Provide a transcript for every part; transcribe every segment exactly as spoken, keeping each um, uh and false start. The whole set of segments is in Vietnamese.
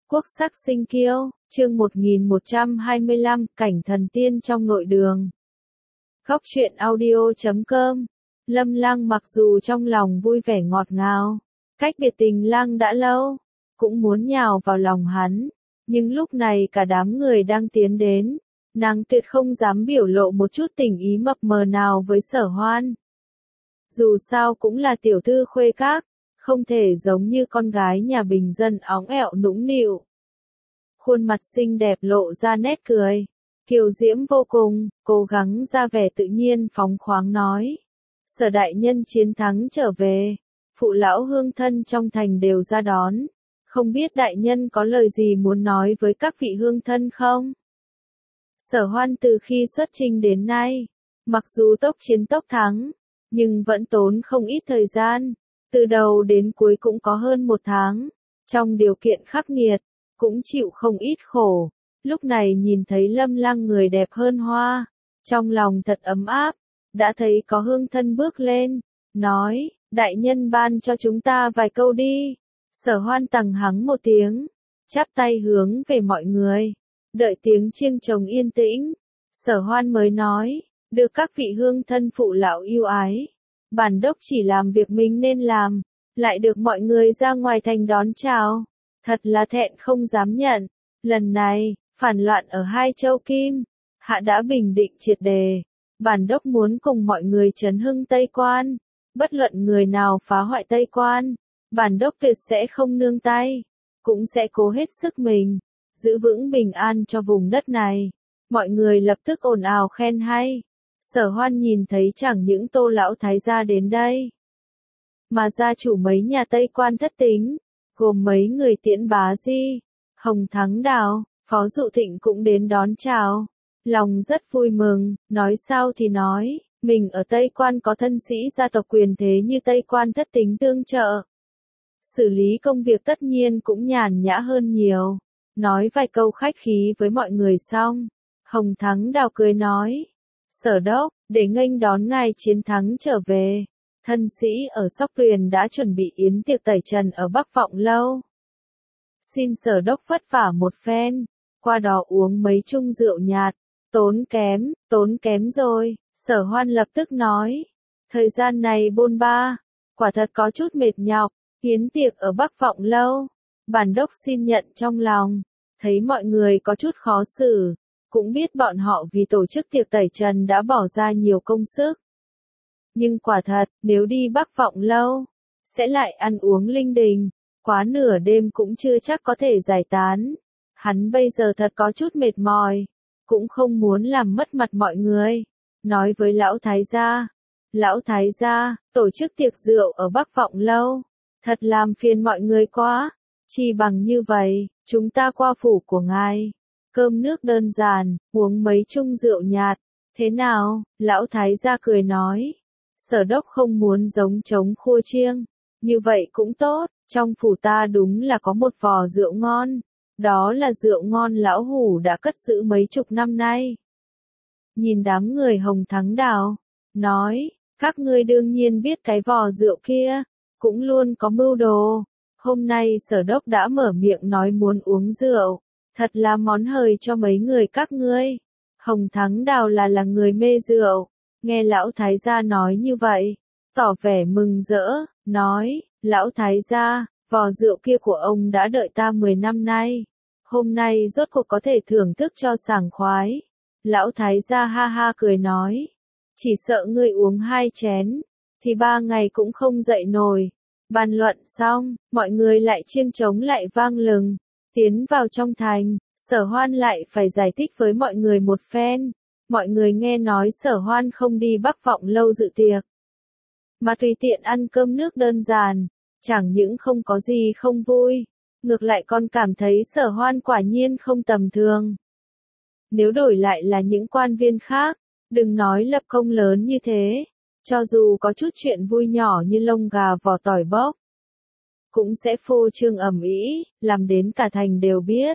Quốc sắc sinh kiêu, chương một nghìn một trăm hai mươi lăm, cảnh thần tiên trong nội đường. Góc truyện audio chấm com. Lâm Lăng mặc dù trong lòng vui vẻ ngọt ngào, cách biệt tình Lăng đã lâu, cũng muốn nhào vào lòng hắn, nhưng lúc này cả đám người đang tiến đến, nàng tuyệt không dám biểu lộ một chút tình ý mập mờ nào với Sở Hoan. Dù sao cũng là tiểu thư khuê các, không thể giống như con gái nhà bình dân óng ẹo nũng nịu. Khuôn mặt xinh đẹp lộ ra nét cười, kiều diễm vô cùng, cố gắng ra vẻ tự nhiên phóng khoáng nói. Sở đại nhân chiến thắng trở về, phụ lão hương thân trong thành đều ra đón, không biết đại nhân có lời gì muốn nói với các vị hương thân không? Sở Hoan từ khi xuất chinh đến nay, mặc dù tốc chiến tốc thắng, nhưng vẫn tốn không ít thời gian, từ đầu đến cuối cũng có hơn một tháng, trong điều kiện khắc nghiệt, cũng chịu không ít khổ, lúc này nhìn thấy Lâm Lăng người đẹp hơn hoa, trong lòng thật ấm áp, đã thấy có hương thân bước lên, nói, đại nhân ban cho chúng ta vài câu đi. Sở Hoan tằng hắng một tiếng, chắp tay hướng về mọi người, đợi tiếng chiêng trống yên tĩnh, Sở Hoan mới nói, được các vị hương thân phụ lão yêu ái, bản đốc chỉ làm việc mình nên làm, lại được mọi người ra ngoài thành đón chào, thật là thẹn không dám nhận, lần này, phản loạn ở hai châu Kim, hạ đã bình định triệt đề, bản đốc muốn cùng mọi người trấn hưng Tây Quan, bất luận người nào phá hoại Tây Quan, bản đốc tuyệt sẽ không nương tay, cũng sẽ cố hết sức mình, giữ vững bình an cho vùng đất này. Mọi người lập tức ồn ào khen hay. Sở Hoan nhìn thấy chẳng những Tô lão thái gia đến đây, mà gia chủ mấy nhà Tây Quan thất tính, gồm mấy người Tiễn Bá Di, Hồng Thắng Đào, Phó Dụ Thịnh cũng đến đón chào. Lòng rất vui mừng, nói sao thì nói, mình ở Tây Quan có thân sĩ gia tộc quyền thế như Tây Quan thất tính tương trợ. Xử lý công việc tất nhiên cũng nhàn nhã hơn nhiều. Nói vài câu khách khí với mọi người xong, Hồng Thắng Đào cười nói, Sở đốc, để nghênh đón ngài chiến thắng trở về, thân sĩ ở Sóc Tuyền đã chuẩn bị yến tiệc tẩy trần ở Bắc Vọng Lâu. Xin Sở đốc vất vả một phen, qua đó uống mấy chung rượu nhạt, tốn kém, tốn kém rồi, Sở Hoan lập tức nói, thời gian này bôn ba, quả thật có chút mệt nhọc, yến tiệc ở Bắc Vọng Lâu, bản đốc xin nhận trong lòng, thấy mọi người có chút khó xử. Cũng biết bọn họ vì tổ chức tiệc tẩy trần đã bỏ ra nhiều công sức. Nhưng quả thật, nếu đi Bắc Vọng Lâu, sẽ lại ăn uống linh đình, quá nửa đêm cũng chưa chắc có thể giải tán. Hắn bây giờ thật có chút mệt mỏi, cũng không muốn làm mất mặt mọi người. Nói với lão thái gia, lão thái gia, tổ chức tiệc rượu ở Bắc Vọng Lâu, thật làm phiền mọi người quá, chỉ bằng như vậy, chúng ta qua phủ của ngài. Cơm nước đơn giản, uống mấy chung rượu nhạt, thế nào? Lão thái gia cười nói, Sở đốc không muốn giống trống khua chiêng, như vậy cũng tốt, trong phủ ta đúng là có một vò rượu ngon, đó là rượu ngon lão hủ đã cất giữ mấy chục năm nay. Nhìn đám người Hồng Thắng Đào, nói, các ngươi đương nhiên biết cái vò rượu kia, cũng luôn có mưu đồ, hôm nay Sở đốc đã mở miệng nói muốn uống rượu. Thật là món hời cho mấy người các ngươi. Hồng Thắng Đào là là người mê rượu, nghe lão thái gia nói như vậy, tỏ vẻ mừng rỡ, nói, lão thái gia, vò rượu kia của ông đã đợi ta mười năm nay, hôm nay rốt cuộc có thể thưởng thức cho sảng khoái. Lão thái gia ha ha cười nói, chỉ sợ ngươi uống hai chén, thì ba ngày cũng không dậy nổi. Bàn luận xong, mọi người lại chiêng trống lại vang lừng. Tiến vào trong thành, Sở Hoan lại phải giải thích với mọi người một phen. Mọi người nghe nói Sở Hoan không đi Bắc Vọng Lâu dự tiệc, mà tùy tiện ăn cơm nước đơn giản, chẳng những không có gì không vui, ngược lại còn cảm thấy Sở Hoan quả nhiên không tầm thường. Nếu đổi lại là những quan viên khác, đừng nói lập công lớn như thế, cho dù có chút chuyện vui nhỏ như lông gà vỏ tỏi bốc, cũng sẽ phô trương ầm ĩ, làm đến cả thành đều biết.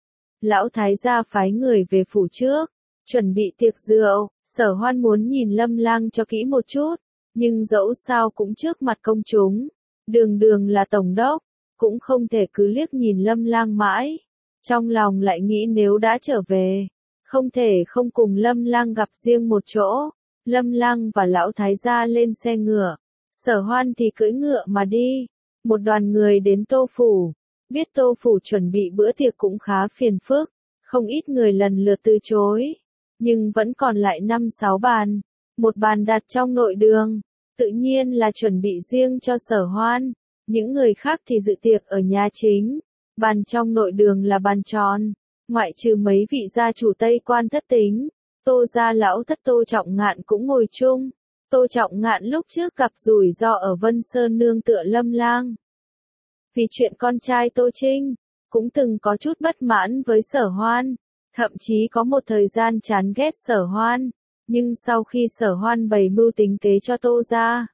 Lão thái gia phái người về phủ trước, chuẩn bị tiệc rượu, Sở Hoan muốn nhìn Lâm Lang cho kỹ một chút, nhưng dẫu sao cũng trước mặt công chúng, đường đường là tổng đốc, cũng không thể cứ liếc nhìn Lâm Lang mãi. Trong lòng lại nghĩ nếu đã trở về, không thể không cùng Lâm Lang gặp riêng một chỗ. Lâm Lang và lão thái gia lên xe ngựa, Sở Hoan thì cưỡi ngựa mà đi. Một đoàn người đến Tô Phủ, biết Tô Phủ chuẩn bị bữa tiệc cũng khá phiền phức, không ít người lần lượt từ chối, nhưng vẫn còn lại năm sáu bàn, một bàn đặt trong nội đường, tự nhiên là chuẩn bị riêng cho Sở Hoan, những người khác thì dự tiệc ở nhà chính. Bàn trong nội đường là bàn tròn, ngoại trừ mấy vị gia chủ Tây Quan thất tính, Tô gia lão thất Tô Trọng Ngạn cũng ngồi chung. Tô Trọng Ngạn lúc trước gặp rủi ro ở Vân Sơn nương tựa Lâm Lang. Vì chuyện con trai Tô Trinh, cũng từng có chút bất mãn với Sở Hoan, thậm chí có một thời gian chán ghét Sở Hoan, nhưng sau khi Sở Hoan bày mưu tính kế cho Tô gia,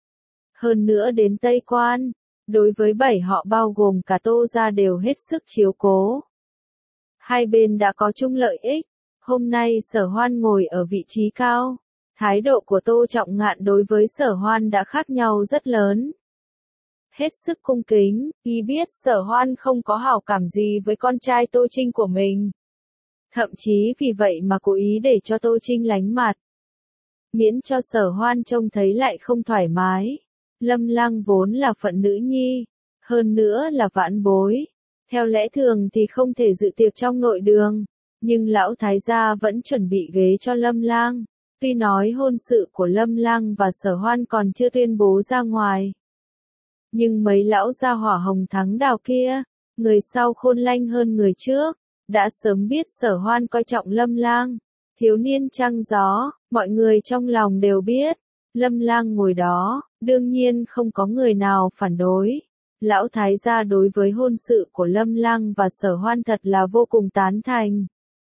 hơn nữa đến Tây Quan, đối với bảy họ bao gồm cả Tô gia đều hết sức chiếu cố. Hai bên đã có chung lợi ích, hôm nay Sở Hoan ngồi ở vị trí cao, thái độ của Tô Trọng Ngạn đối với Sở Hoan đã khác nhau rất lớn. Hết sức cung kính, y biết Sở Hoan không có hảo cảm gì với con trai Tô Trinh của mình. Thậm chí vì vậy mà cố ý để cho Tô Trinh lánh mặt. Miễn cho Sở Hoan trông thấy lại không thoải mái. Lâm Lang vốn là phận nữ nhi, hơn nữa là vãn bối. Theo lẽ thường thì không thể dự tiệc trong nội đường, nhưng lão thái gia vẫn chuẩn bị ghế cho Lâm Lang. Tuy nói hôn sự của Lâm Lang và Sở Hoan còn chưa tuyên bố ra ngoài, nhưng mấy lão gia hỏa Hồng Thắng Đào kia, người sau khôn lanh hơn người trước, đã sớm biết Sở Hoan coi trọng Lâm Lang. Thiếu niên trăng gió, mọi người trong lòng đều biết. Lâm Lang ngồi đó, đương nhiên không có người nào phản đối. Lão thái gia đối với hôn sự của Lâm Lang và Sở Hoan thật là vô cùng tán thành.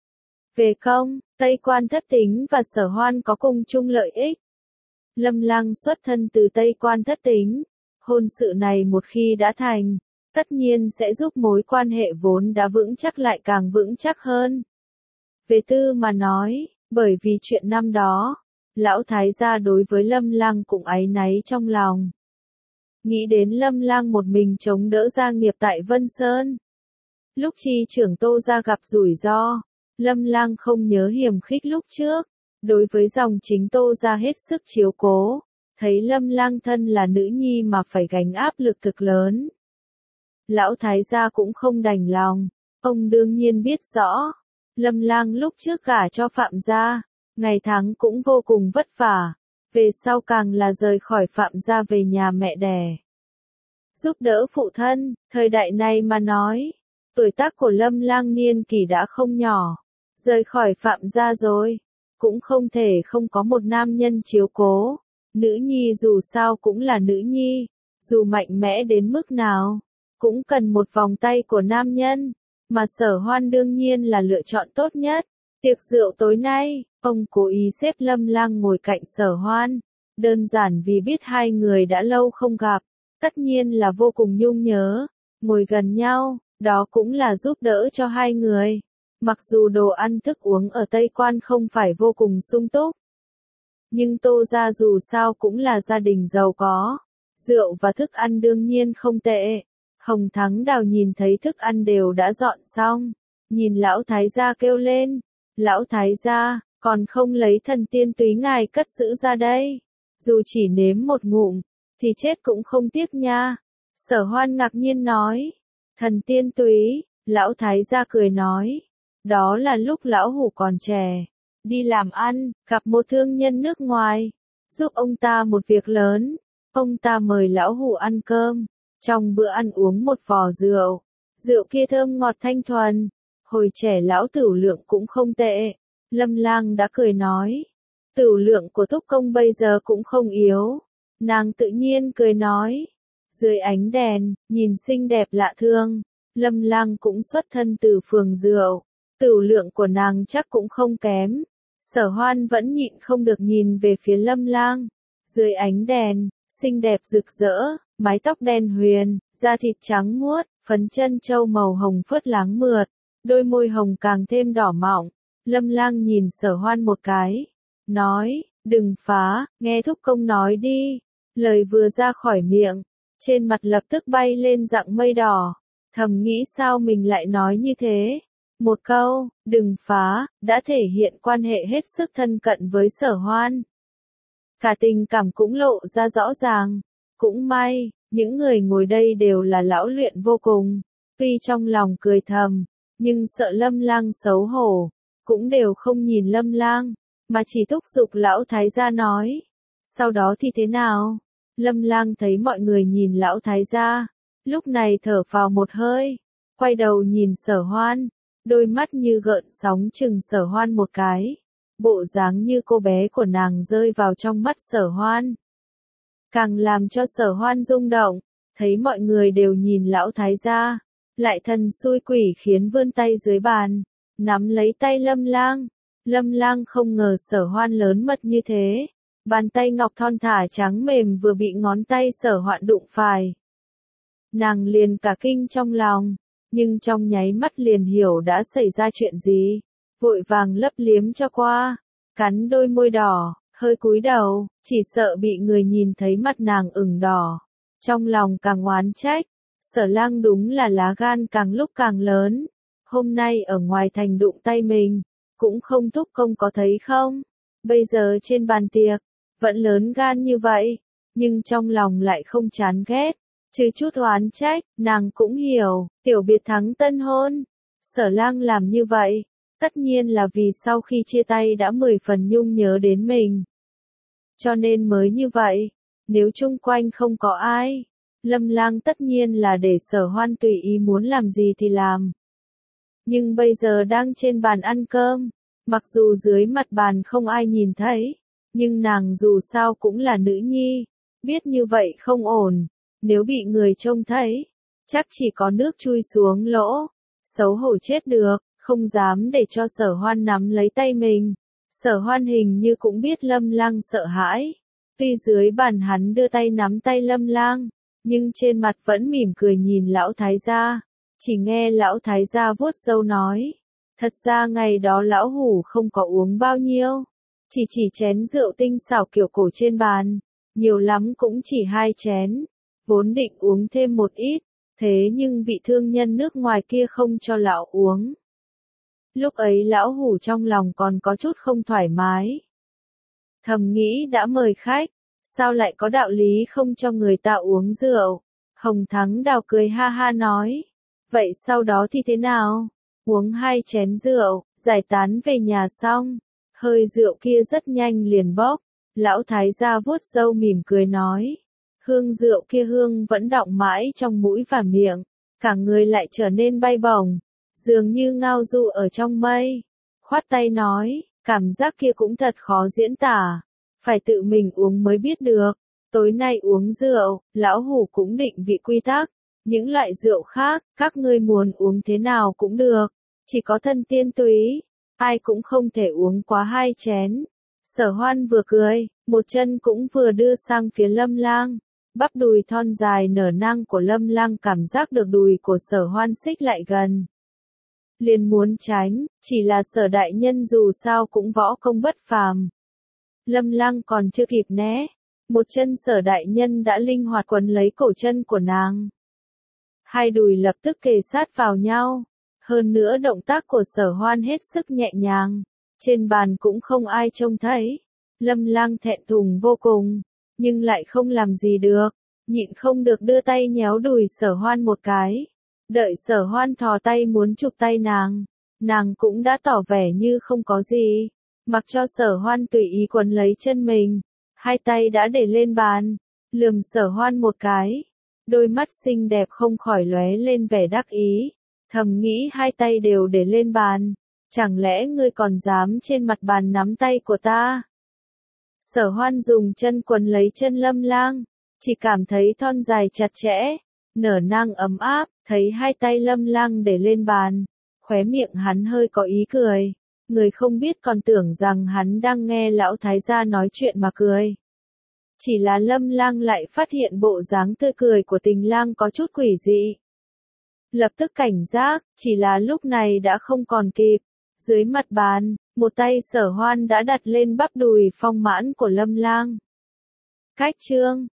Về công, Tây Quan thất tính và Sở Hoan có cùng chung lợi ích. Lâm Lang xuất thân từ Tây Quan thất tính, hôn sự này một khi đã thành, tất nhiên sẽ giúp mối quan hệ vốn đã vững chắc lại càng vững chắc hơn. Về tư mà nói, bởi vì chuyện năm đó, lão thái gia đối với Lâm Lang cũng áy náy trong lòng. Nghĩ đến Lâm Lang một mình chống đỡ gia nghiệp tại Vân Sơn. Lúc chi trưởng Tô gia gặp rủi ro, Lâm Lang không nhớ hiềm khích lúc trước, đối với dòng chính Tô gia hết sức chiếu cố, thấy Lâm Lang thân là nữ nhi mà phải gánh áp lực thực lớn. Lão thái gia cũng không đành lòng, ông đương nhiên biết rõ, Lâm Lang lúc trước gả cho Phạm gia, ngày tháng cũng vô cùng vất vả, về sau càng là rời khỏi Phạm gia về nhà mẹ đẻ. Giúp đỡ phụ thân, thời đại này mà nói, tuổi tác của Lâm Lang niên kỷ đã không nhỏ, rời khỏi Phạm gia rồi, cũng không thể không có một nam nhân chiếu cố. Nữ nhi dù sao cũng là nữ nhi, dù mạnh mẽ đến mức nào, cũng cần một vòng tay của nam nhân, mà Sở Hoan đương nhiên là lựa chọn tốt nhất. Tiệc rượu tối nay, ông cố ý xếp Lâm Lang ngồi cạnh Sở Hoan, đơn giản vì biết hai người đã lâu không gặp, tất nhiên là vô cùng nhung nhớ, ngồi gần nhau, đó cũng là giúp đỡ cho hai người. Mặc dù đồ ăn thức uống ở Tây Quan không phải vô cùng sung túc, nhưng Tô gia dù sao cũng là gia đình giàu có, rượu và thức ăn đương nhiên không tệ. Hồng Thắng Đào nhìn thấy thức ăn đều đã dọn xong, nhìn lão thái gia kêu lên, lão thái gia, còn không lấy thần tiên túy ngài cất giữ ra đây, dù chỉ nếm một ngụm, thì chết cũng không tiếc nha. Sở Hoan ngạc nhiên nói, thần tiên túy, lão thái gia cười nói, đó là lúc lão hủ còn trẻ, đi làm ăn, gặp một thương nhân nước ngoài, giúp ông ta một việc lớn, ông ta mời lão hủ ăn cơm, trong bữa ăn uống một vò rượu, rượu kia thơm ngọt thanh thuần, hồi trẻ lão Tửu Lượng cũng không tệ. Lâm Lang đã cười nói, Tửu Lượng của Thúc công bây giờ cũng không yếu. Nàng tự nhiên cười nói, dưới ánh đèn, nhìn xinh đẹp lạ thương. Lâm Lang cũng xuất thân từ phường rượu, Tửu Lượng của nàng chắc cũng không kém. Sở Hoan vẫn nhịn không được nhìn về phía Lâm Lang. Dưới ánh đèn, xinh đẹp rực rỡ, mái tóc đen huyền, da thịt trắng muốt, phấn chân châu màu hồng phớt láng mượt, đôi môi hồng càng thêm đỏ mọng. Lâm Lang nhìn Sở Hoan một cái, nói, đừng phá, nghe thúc công nói đi. Lời vừa ra khỏi miệng, trên mặt lập tức bay lên dạng mây đỏ, thầm nghĩ sao mình lại nói như thế. Một câu, đừng phá, đã thể hiện quan hệ hết sức thân cận với Sở Hoan. Cả tình cảm cũng lộ ra rõ ràng. Cũng may, những người ngồi đây đều là lão luyện vô cùng. Tuy trong lòng cười thầm, nhưng sợ Lâm Lang xấu hổ, cũng đều không nhìn Lâm Lang, mà chỉ thúc giục lão thái gia nói. Sau đó thì thế nào? Lâm Lang thấy mọi người nhìn lão thái gia, lúc này thở phào một hơi, quay đầu nhìn Sở Hoan, đôi mắt như gợn sóng chừng Sở Hoan một cái, bộ dáng như cô bé của nàng rơi vào trong mắt Sở Hoan. Càng làm cho Sở Hoan rung động, thấy mọi người đều nhìn lão thái gia, lại thần xui quỷ khiến vươn tay dưới bàn, nắm lấy tay Lâm Lang. Lâm Lang không ngờ Sở Hoan lớn mật như thế, bàn tay ngọc thon thả trắng mềm vừa bị ngón tay Sở Hoan đụng phải. Nàng liền cả kinh trong lòng, nhưng trong nháy mắt liền hiểu đã xảy ra chuyện gì, vội vàng lấp liếm cho qua, cắn đôi môi đỏ, hơi cúi đầu, chỉ sợ bị người nhìn thấy mặt nàng ửng đỏ. Trong lòng càng oán trách, Sở Lang đúng là lá gan càng lúc càng lớn, hôm nay ở ngoài thành đụng tay mình, cũng không thúc công có thấy không? Bây giờ trên bàn tiệc, vẫn lớn gan như vậy, nhưng trong lòng lại không chán ghét, chứ chút oán trách, nàng cũng hiểu, tiểu biệt thắng tân hôn. Sở Lang làm như vậy, tất nhiên là vì sau khi chia tay đã mười phần nhung nhớ đến mình. Cho nên mới như vậy, nếu chung quanh không có ai, Lâm Lang tất nhiên là để Sở Hoan tùy ý muốn làm gì thì làm. Nhưng bây giờ đang trên bàn ăn cơm, mặc dù dưới mặt bàn không ai nhìn thấy, nhưng nàng dù sao cũng là nữ nhi, biết như vậy không ổn, nếu bị người trông thấy, chắc chỉ có nước chui xuống lỗ, xấu hổ chết được, không dám để cho Sở Hoan nắm lấy tay mình. Sở Hoan hình như cũng biết Lâm Lang sợ hãi, tuy dưới bàn hắn đưa tay nắm tay Lâm Lang, nhưng trên mặt vẫn mỉm cười nhìn lão thái gia. Chỉ nghe lão thái gia vuốt râu nói, thật ra ngày đó lão hủ không có uống bao nhiêu, chỉ chỉ chén rượu tinh xảo kiểu cổ trên bàn, nhiều lắm cũng chỉ hai chén, vốn định uống thêm một ít, thế nhưng vị thương nhân nước ngoài kia không cho lão uống. Lúc ấy lão hủ trong lòng còn có chút không thoải mái. Thầm nghĩ đã mời khách, sao lại có đạo lý không cho người ta uống rượu? Hồng Thắng Đào cười ha ha nói, vậy sau đó thì thế nào? Uống hai chén rượu, giải tán về nhà xong, hơi rượu kia rất nhanh liền bốc, lão thái gia vuốt râu mỉm cười nói, hương rượu kia hương vẫn đọng mãi trong mũi và miệng, cả người lại trở nên bay bổng, dường như ngao du ở trong mây. Khoát tay nói, cảm giác kia cũng thật khó diễn tả, phải tự mình uống mới biết được. Tối nay uống rượu, lão hủ cũng định vị quy tắc, những loại rượu khác, các ngươi muốn uống thế nào cũng được, chỉ có thân tiên túy, ai cũng không thể uống quá hai chén. Sở Hoan vừa cười, một chân cũng vừa đưa sang phía Lâm Lang, bắp đùi thon dài nở nang của Lâm Lang cảm giác được đùi của Sở Hoan xích lại gần. Liền muốn tránh, chỉ là Sở đại nhân dù sao cũng võ công bất phàm. Lâm Lang còn chưa kịp né, một chân Sở đại nhân đã linh hoạt quấn lấy cổ chân của nàng. Hai đùi lập tức kề sát vào nhau, hơn nữa động tác của Sở Hoan hết sức nhẹ nhàng, trên bàn cũng không ai trông thấy. Lâm Lang thẹn thùng vô cùng, nhưng lại không làm gì được, nhịn không được đưa tay nhéo đùi Sở Hoan một cái. Đợi Sở Hoan thò tay muốn chụp tay nàng, nàng cũng đã tỏ vẻ như không có gì, mặc cho Sở Hoan tùy ý quấn lấy chân mình, hai tay đã để lên bàn, lườm Sở Hoan một cái, đôi mắt xinh đẹp không khỏi lóe lên vẻ đắc ý, thầm nghĩ hai tay đều để lên bàn, chẳng lẽ ngươi còn dám trên mặt bàn nắm tay của ta? Sở Hoan dùng chân quấn lấy chân Lâm Lang, chỉ cảm thấy thon dài chặt chẽ, nở nang ấm áp, thấy hai tay Lâm Lang để lên bàn, khóe miệng hắn hơi có ý cười, người không biết còn tưởng rằng hắn đang nghe lão thái gia nói chuyện mà cười. Chỉ là Lâm Lang lại phát hiện bộ dáng tươi cười của Tình Lang có chút quỷ dị. Lập tức cảnh giác, chỉ là lúc này đã không còn kịp. Dưới mặt bàn, một tay Sở Hoan đã đặt lên bắp đùi phong mãn của Lâm Lang. Cách chương